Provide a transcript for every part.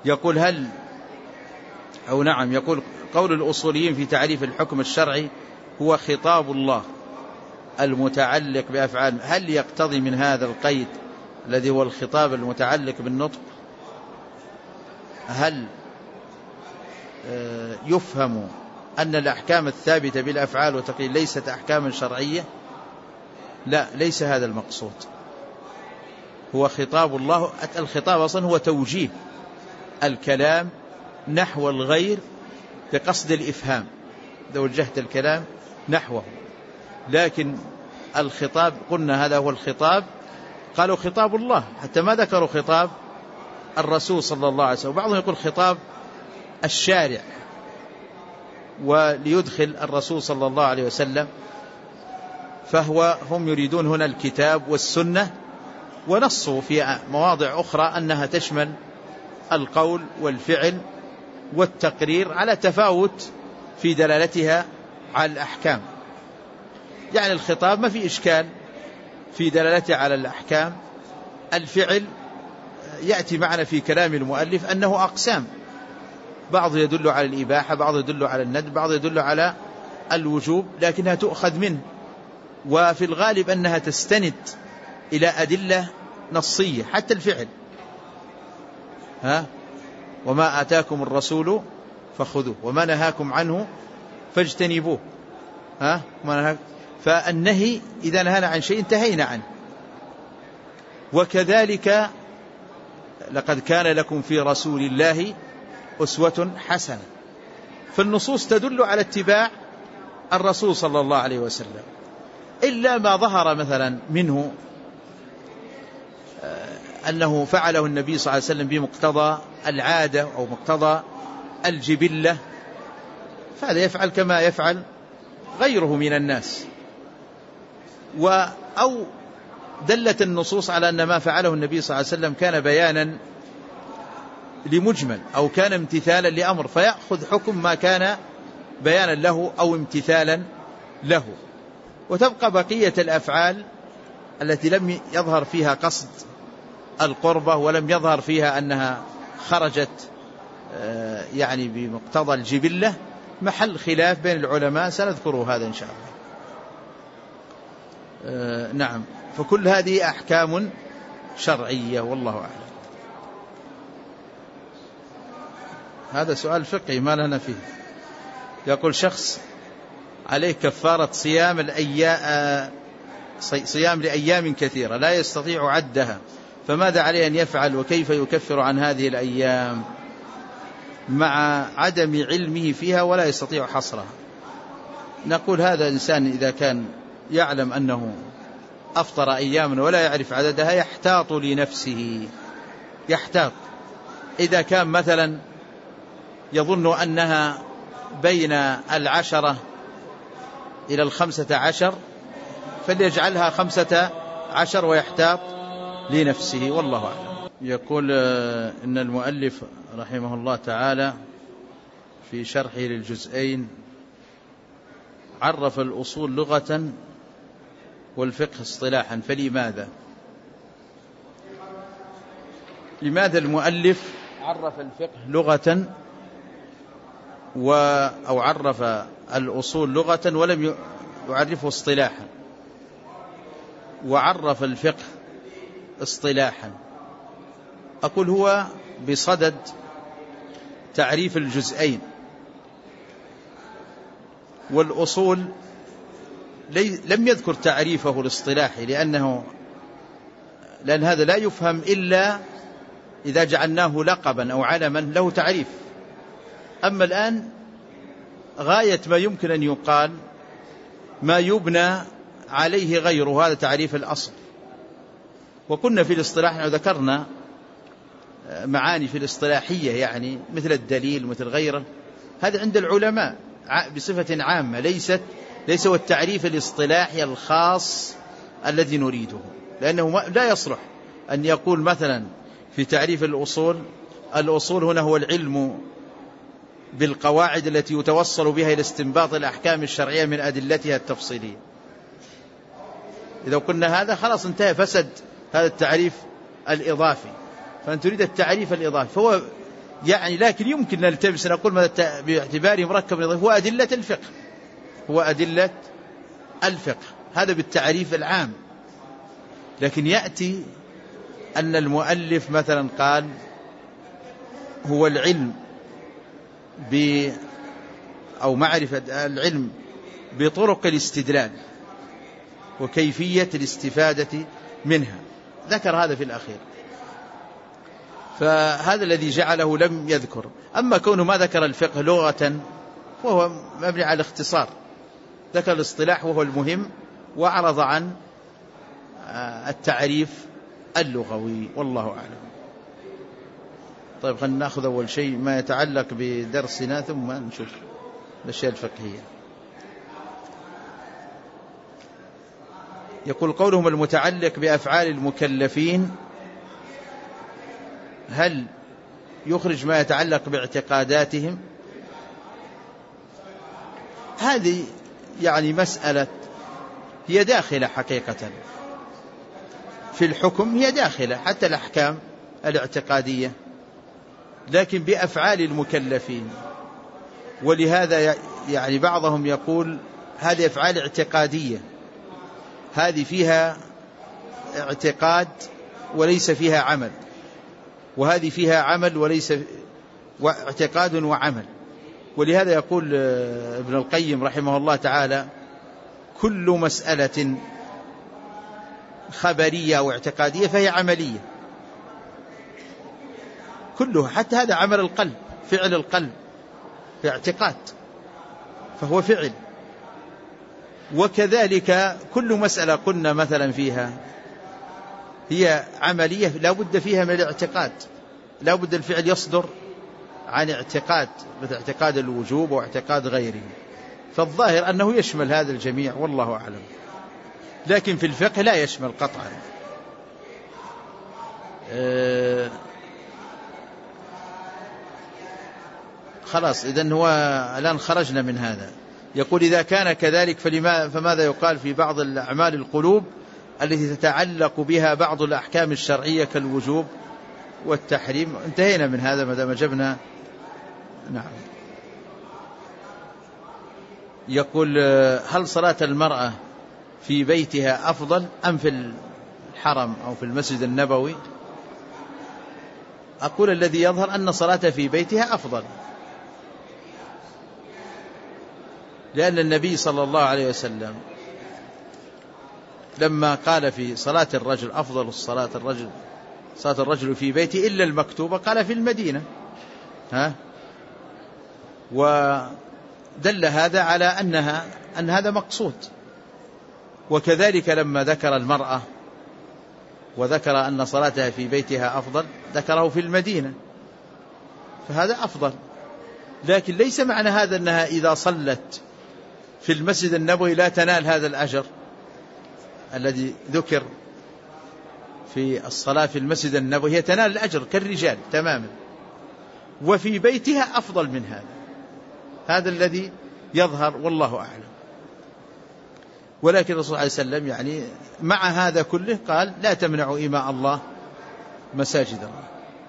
يقول يقول قول الأصوليين في تعريف الحكم الشرعي هو خطاب الله المتعلق بأفعال، هل يقتضي من هذا القيد الذي هو الخطاب المتعلق بالنطق هل يفهم أن الأحكام الثابتة بالأفعال والتقييد ليست أحكاما شرعية؟ لا، ليس هذا المقصود. هو خطاب الله، الخطاب أصلا هو توجيه الكلام نحو الغير بقصد الإفهام، إذا وجهت الكلام نحوه. لكن الخطاب قلنا هذا هو الخطاب، قالوا خطاب الله، حتى ما ذكروا خطاب الرسول صلى الله عليه وسلم. وبعضهم يقول خطاب الشارع، وليدخل الرسول صلى الله عليه وسلم، هم يريدون هنا الكتاب والسنة، ونصوا في مواضع أخرى أنها تشمل القول والفعل والتقرير على تفاوت في دلالتها على الأحكام. يعني الخطاب ما في إشكال في دلالته على الأحكام. الفعل يأتي معنا في كلام المؤلف أنه أقسام، بعض يدل على الإباحة، بعض يدل على الندب، بعض يدل على الوجوب، لكنها تؤخذ منه، وفي الغالب أنها تستند إلى أدلة نصية. حتى الفعل وما آتاكم الرسول فخذوه وما نهاكم عنه فاجتنبوه. فالنهي إذا نهانا عن شيء انتهينا عنه. وكذلك لقد كان لكم في رسول الله أسوة حسنة، فالنصوص تدل على اتباع الرسول صلى الله عليه وسلم، إلا ما ظهر مثلا منه أنه فعله النبي صلى الله عليه وسلم بمقتضى العادة أو مقتضى الجبلة، فهذا يفعل كما يفعل غيره من الناس. أو دلت النصوص على أن ما فعله النبي صلى الله عليه وسلم كان بيانا لمجمل أو كان امتثالا لأمر، فيأخذ حكم ما كان بيانا له أو امتثالا له. وتبقى بقية الأفعال التي لم يظهر فيها قصد القربة ولم يظهر فيها أنها خرجت يعني بمقتضى الجبلة، محل خلاف بين العلماء، سنذكره هذا إن شاء الله. نعم، فكل هذه أحكام شرعية والله أعلم. هذا سؤال فقهي ما لنا فيه. يقول شخص عليه كفارة صيام لأيام كثيرة لا يستطيع عدها، فماذا عليه أن يفعل وكيف يكفر عن هذه الأيام مع عدم علمه فيها ولا يستطيع حصرها؟ نقول هذا إنسان إذا كان يعلم أنه أفطر أياما ولا يعرف عددها يحتاط لنفسه، يحتاط. إذا كان مثلا يظن أنها بين 10 إلى 15 فليجعلها 15 ويحتاط لنفسه والله أعلم. يقول إن المؤلف رحمه الله تعالى في شرحه للجزئين عرف الأصول لغة والفقه اصطلاحا، فلماذا المؤلف عرف الفقه لغة أو عرف الأصول لغة ولم يعرفه اصطلاحا، وعرف الفقه اصطلاحا؟ أقول هو بصدد تعريف الجزئين، والأصول لم يذكر تعريفه الاصطلاحي لأن هذا لا يفهم إلا إذا جعلناه لقبا أو علما له تعريف. أما الآن غاية ما يمكن أن يقال ما يبنى عليه غيره، هذا تعريف الأصل. وكنا في الاصطلاح ذكرنا معاني في الاصطلاحية، يعني مثل الدليل مثل غيره، هذا عند العلماء بصفة عامة، ليس هو التعريف الاصطلاحي الخاص الذي نريده، لأنه لا يصلح أن يقول مثلا في تعريف الأصول هنا هو العلم بالقواعد التي يتوصل بها إلى استنباط الأحكام الشرعية من أدلتها التفصيلية. إذا قلنا هذا خلاص انتهى، فسد هذا التعريف الإضافي. فأنت تريد التعريف الإضافي، فهو يعني لكن يمكن نلتبس نقول باعتباره مركب نظري هو أدلة الفقه، هو أدلة الفقه، هذا بالتعريف العام. لكن يأتي أن المؤلف مثلا قال هو العلم أو معرفة العلم بطرق الاستدلال وكيفية الاستفادة منها، ذكر هذا في الأخير، فهذا الذي جعله لم يذكر. أما كونه ما ذكر الفقه لغة وهو مبني على الاختصار، ذكر الاصطلاح وهو المهم وأعرض عن التعريف اللغوي، والله أعلم. طيب خلينا نأخذ أول شيء ما يتعلق بدرسنا ثم نشوف الأشياء الفقهية. يقول قولهم المتعلق بأفعال المكلفين هل يخرج ما يتعلق باعتقاداتهم؟ هذه يعني مسألة هي داخلة حقيقة في الحكم، هي داخلة حتى الأحكام الاعتقادية، لكن بأفعال المكلفين. ولهذا يعني بعضهم يقول هذه أفعال اعتقادية، هذه فيها اعتقاد وليس فيها عمل، وهذه فيها عمل وليس اعتقاد وعمل. ولهذا يقول ابن القيم رحمه الله تعالى كل مسألة خبرية أو اعتقادية فهي عملية كلها، حتى هذا عمل القلب، فعل القلب في اعتقاد فهو فعل. وكذلك كل مسألة قلنا مثلا فيها هي عملية لا بد فيها من الاعتقاد، لا بد الفعل يصدر عن اعتقاد، مثل اعتقاد الوجوب واعتقاد غيره. فالظاهر أنه يشمل هذا الجميع والله أعلم، لكن في الفقه لا يشمل قطعا. خلاص إذن هو الآن خرجنا من هذا. يقول إذا كان كذلك فماذا يقال في بعض الأعمال القلوب التي تتعلق بها بعض الأحكام الشرعية كالوجوب والتحريم؟ انتهينا من هذا ما دام جبنا. نعم. يقول هل صلاة المرأة في بيتها أفضل أم في الحرم أو في المسجد النبوي؟ أقول الذي يظهر أن صلاة في بيتها أفضل، لأن النبي صلى الله عليه وسلم لما قال في صلاة الرجل أفضل صلاة الرجل في بيته إلا المكتوبة قال في المدينة، ودل هذا على أن هذا مقصود. وكذلك لما ذكر المرأة وذكر أن صلاتها في بيتها أفضل ذكره في المدينة، فهذا أفضل. لكن ليس معنى هذا أنها إذا صلت في المسجد النبوي لا تنال هذا الأجر الذي ذكر في الصلاة في المسجد النبوي، هي تنال الأجر كالرجال تماما، وفي بيتها أفضل من هذا الذي يظهر والله أعلم. ولكن الرسول عليه السلام يعني مع هذا كله قال لا تمنعوا إماء الله مساجد الله.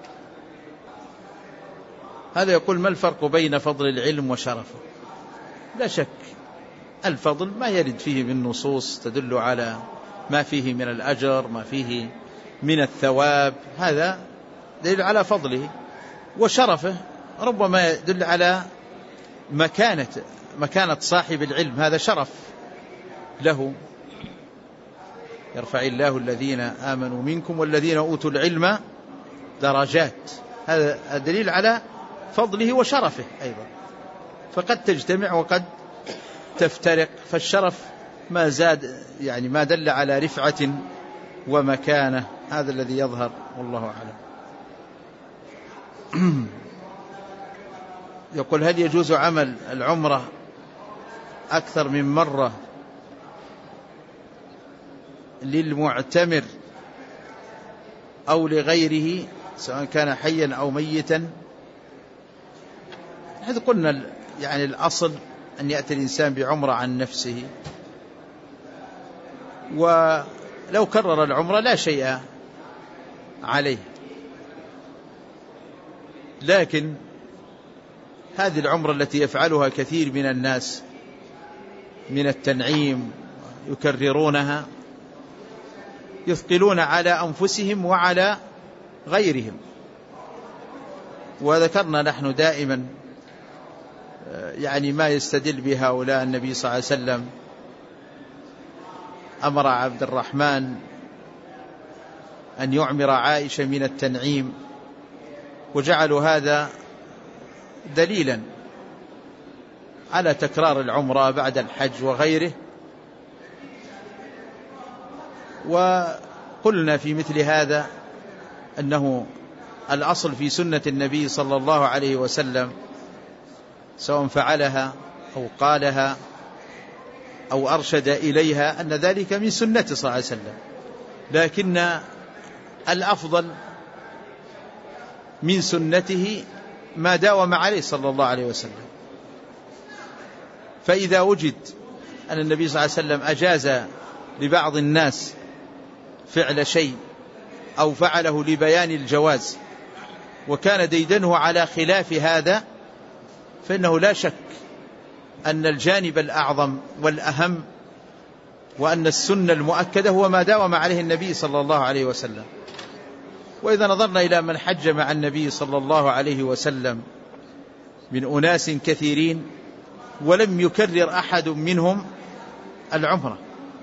هذا يقول ما الفرق بين فضل العلم وشرفه؟ لا شك الفضل ما يرد فيه من نصوص تدل على ما فيه من الأجر، ما فيه من الثواب، هذا دليل على فضله. وشرفه ربما يدل على مكانة صاحب العلم، هذا شرف له. يرفع الله الذين آمنوا منكم والذين أوتوا العلم درجات، هذا دليل على فضله وشرفه أيضا. فقد تجتمع وقد تفترق، فالشرف ما زاد يعني ما دل على رفعة ومكانة، هذا الذي يظهر والله أعلم. يقول هل يجوز عمل العمرة أكثر من مرة للمعتمر أو لغيره سواء كان حيا أو ميتا؟ هذا قلنا يعني الأصل أن يأتي الإنسان بعمرة عن نفسه، ولو كرر العمرة لا شيء عليه. لكن هذه العمرة التي يفعلها كثير من الناس من التنعيم يكررونها يثقلون على أنفسهم وعلى غيرهم. وذكرنا نحن دائما يعني ما يستدل به هؤلاء. النبي صلى الله عليه وسلم أمر عبد الرحمن أن يعمر عائشة من التنعيم، وجعلوا هذا دليلا على تكرار العمرة بعد الحج وغيره. وقلنا في مثل هذا أنه الأصل في سنة النبي صلى الله عليه وسلم سواء فعلها أو قالها أو أرشد إليها أن ذلك من سنته صلى الله عليه وسلم، لكن الأفضل من سنته ما داوم عليه صلى الله عليه وسلم. فإذا وجد أن النبي صلى الله عليه وسلم أجاز لبعض الناس فعل شيء أو فعله لبيان الجواز وكان ديدنه على خلاف هذا، فإنه لا شك أن الجانب الأعظم والأهم وأن السنة المؤكدة هو ما داوم عليه النبي صلى الله عليه وسلم. وإذا نظرنا إلى من حج مع النبي صلى الله عليه وسلم من أناس كثيرين ولم يكرر أحد منهم العمرة،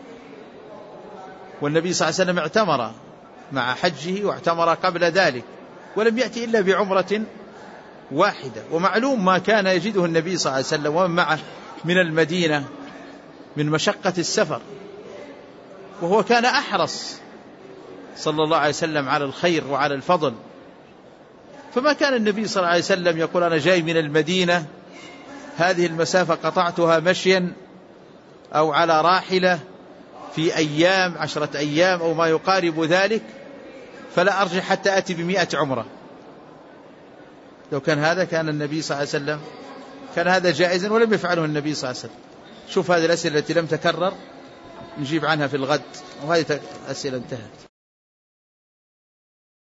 والنبي صلى الله عليه وسلم اعتمر مع حجه واعتمر قبل ذلك ولم يأتي إلا بعمرة واحدة. ومعلوم ما كان يجده النبي صلى الله عليه وسلم ومن معه من المدينة من مشقة السفر، وهو كان أحرص صلى الله عليه وسلم على الخير وعلى الفضل. فما كان النبي صلى الله عليه وسلم يقول أنا جاي من المدينة هذه المسافة قطعتها مشيا أو على راحلة في أيام 10 أيام أو ما يقارب ذلك، فلا أرجع حتى أتي ب100 عمرة. لو كان هذا كان النبي صلى الله عليه وسلم كان هذا جائزا ولم يفعله النبي صلى الله عليه وسلم. شوف هذه الأسئلة التي لم تكرر نجيب عنها في الغد، وهذه الأسئلة انتهت.